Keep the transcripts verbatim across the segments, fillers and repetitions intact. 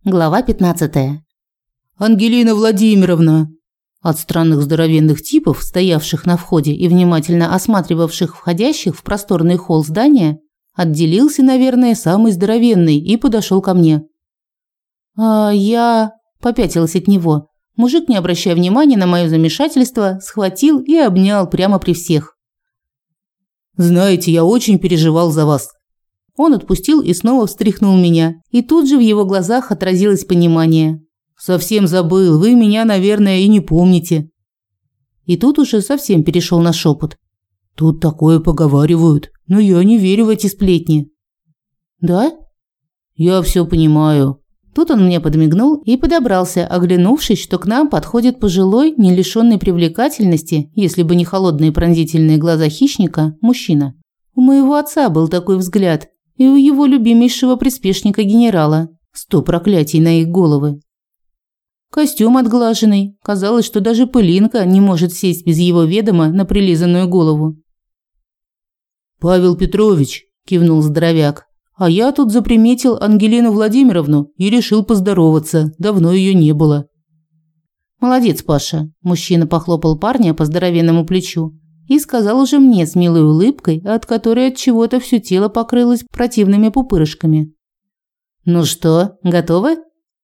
Глава пятнадцатая. «Ангелина Владимировна!» От странных здоровенных типов, стоявших на входе и внимательно осматривавших входящих в просторный холл здания, отделился, наверное, самый здоровенный и подошел ко мне. А я попятилась от него. Мужик, не обращая внимания на мое замешательство, схватил и обнял прямо при всех. «Знаете, я очень переживал за вас». Он отпустил и снова встряхнул меня, и тут же в его глазах отразилось понимание. «Совсем забыл, вы меня, наверное, и не помните». И тут уже совсем перешел на шепот. «Тут такое поговаривают, но я не верю в эти сплетни». «Да?» «Я все понимаю». Тут он мне подмигнул и подобрался, оглянувшись, что к нам подходит пожилой, не лишенный привлекательности, если бы не холодные пронзительные глаза хищника, мужчина. У моего отца был такой взгляд, и у его любимейшего приспешника генерала. Сто проклятий на их головы. Костюм отглаженный. Казалось, что даже пылинка не может сесть без его ведома на прилизанную голову. «Павел Петрович», – кивнул здоровяк, – «а я тут заприметил Ангелину Владимировну и решил поздороваться. Давно ее не было». «Молодец, Паша», – мужчина похлопал парня по здоровенному плечу и сказал уже мне с милой улыбкой, от которой от чего-то все тело покрылось противными пупырышками. «Ну что, готовы?»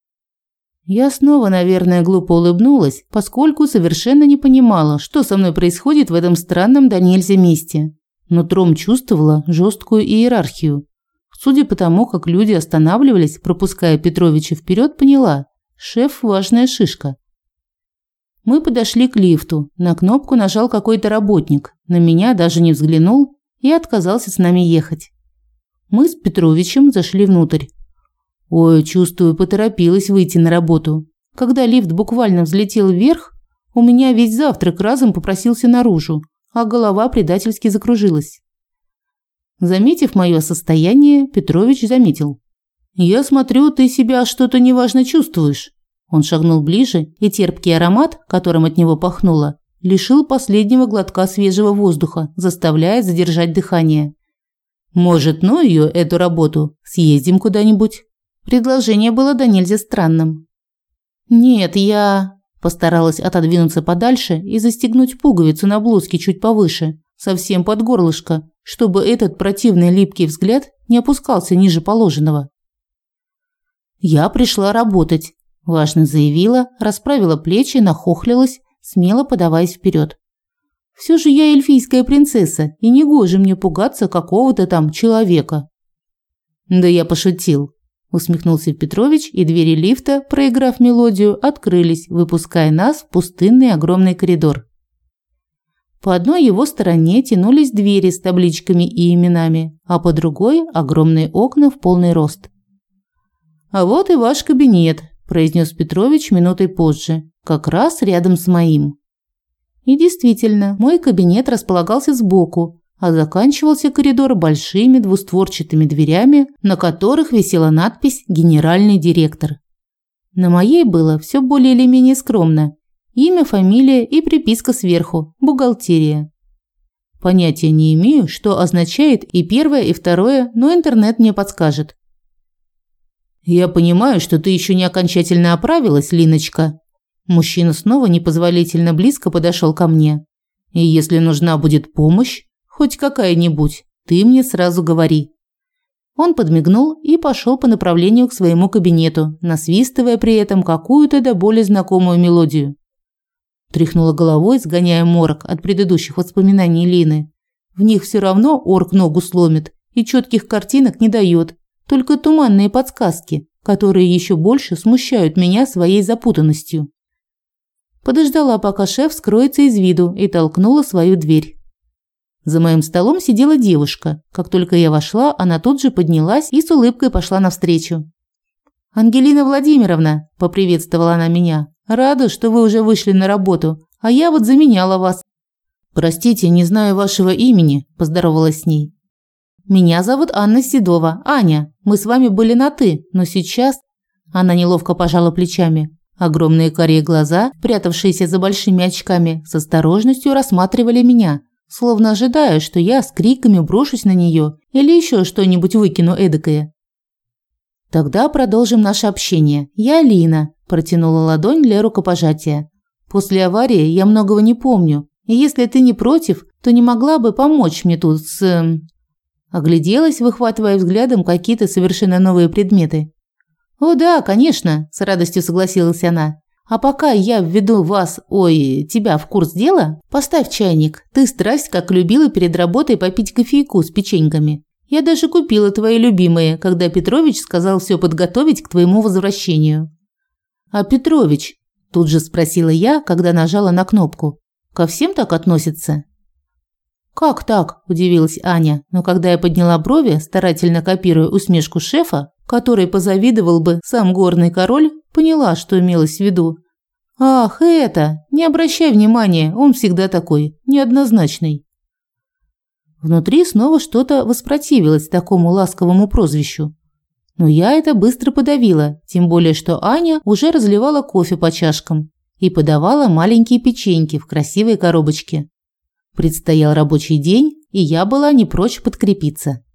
Я снова, наверное, глупо улыбнулась, поскольку совершенно не понимала, что со мной происходит в этом странном до нельзя месте. Нутром чувствовала жесткую иерархию. Судя по тому, как люди останавливались, пропуская Петровича вперед, поняла – шеф – важная шишка. Мы подошли к лифту, на кнопку нажал какой-то работник, на меня даже не взглянул и отказался с нами ехать. Мы с Петровичем зашли внутрь. Ой, чувствую, поторопилась выйти на работу. Когда лифт буквально взлетел вверх, у меня весь завтрак разом попросился наружу, а голова предательски закружилась. Заметив мое состояние, Петрович заметил. «Я смотрю, ты себя что-то неважно чувствуешь». Он шагнул ближе, и терпкий аромат, которым от него пахнуло, лишил последнего глотка свежего воздуха, заставляя задержать дыхание. «Может, ну ее, эту работу, съездим куда-нибудь?» Предложение было до нельзя странным. «Нет, я...» Постаралась отодвинуться подальше и застегнуть пуговицу на блузке чуть повыше, совсем под горлышко, чтобы этот противный липкий взгляд не опускался ниже положенного. «Я пришла работать», – важно заявила, расправила плечи, нахохлилась, смело подаваясь вперед. «Все же я эльфийская принцесса, и негоже мне пугаться какого-то там человека». «Да я пошутил», – усмехнулся Петрович, и двери лифта, проиграв мелодию, открылись, выпуская нас в пустынный огромный коридор. По одной его стороне тянулись двери с табличками и именами, а по другой – огромные окна в полный рост. «А вот и ваш кабинет», – произнес Петрович минутой позже, как раз рядом с моим. И действительно, мой кабинет располагался сбоку, а заканчивался коридор большими двустворчатыми дверями, на которых висела надпись «Генеральный директор». На моей было все более или менее скромно. Имя, фамилия и приписка сверху – бухгалтерия. Понятия не имею, что означает и первое, и второе, но интернет мне подскажет. «Я понимаю, что ты еще не окончательно оправилась, Линочка». Мужчина снова непозволительно близко подошел ко мне. «И если нужна будет помощь, хоть какая-нибудь, ты мне сразу говори». Он подмигнул и пошел по направлению к своему кабинету, насвистывая при этом какую-то до боли знакомую мелодию. Тряхнула головой, сгоняя морок от предыдущих воспоминаний Лины. В них все равно орк ногу сломит и четких картинок не дает, только туманные подсказки, которые еще больше смущают меня своей запутанностью. Подождала, пока шеф скроется из виду, и толкнула свою дверь. За моим столом сидела девушка. Как только я вошла, она тут же поднялась и с улыбкой пошла навстречу. «Ангелина Владимировна», – поприветствовала она меня, – «рада, что вы уже вышли на работу, а я вот заменяла вас». «Простите, не знаю вашего имени», – поздоровалась с ней. «Меня зовут Анна Седова, Аня. Мы с вами были на «ты», но сейчас...» Она неловко пожала плечами. Огромные карие глаза, прятавшиеся за большими очками, с осторожностью рассматривали меня, словно ожидая, что я с криками брошусь на нее или еще что-нибудь выкину эдакое. Тогда продолжим наше общение. Я Алина, протянула ладонь для рукопожатия. После аварии я многого не помню, и если ты не против, то не могла бы помочь мне тут с... Огляделась, выхватывая взглядом какие-то совершенно новые предметы. «О да, конечно», – с радостью согласилась она. «А пока я введу вас, ой, тебя в курс дела, поставь чайник. Ты страсть как любила перед работой попить кофейку с печеньками. Я даже купила твои любимые, когда Петрович сказал все подготовить к твоему возвращению». «А Петрович?» – тут же спросила я, когда нажала на кнопку. «Ко всем так относится?» «Как так?» – удивилась Аня, но когда я подняла брови, старательно копируя усмешку шефа, который позавидовал бы сам горный король, поняла, что имелось в виду. «Ах, это! Не обращай внимания, он всегда такой, неоднозначный». Внутри снова что-то воспротивилось такому ласковому прозвищу. Но я это быстро подавила, тем более что Аня уже разливала кофе по чашкам и подавала маленькие печеньки в красивой коробочке. Предстоял рабочий день, и я была не прочь подкрепиться.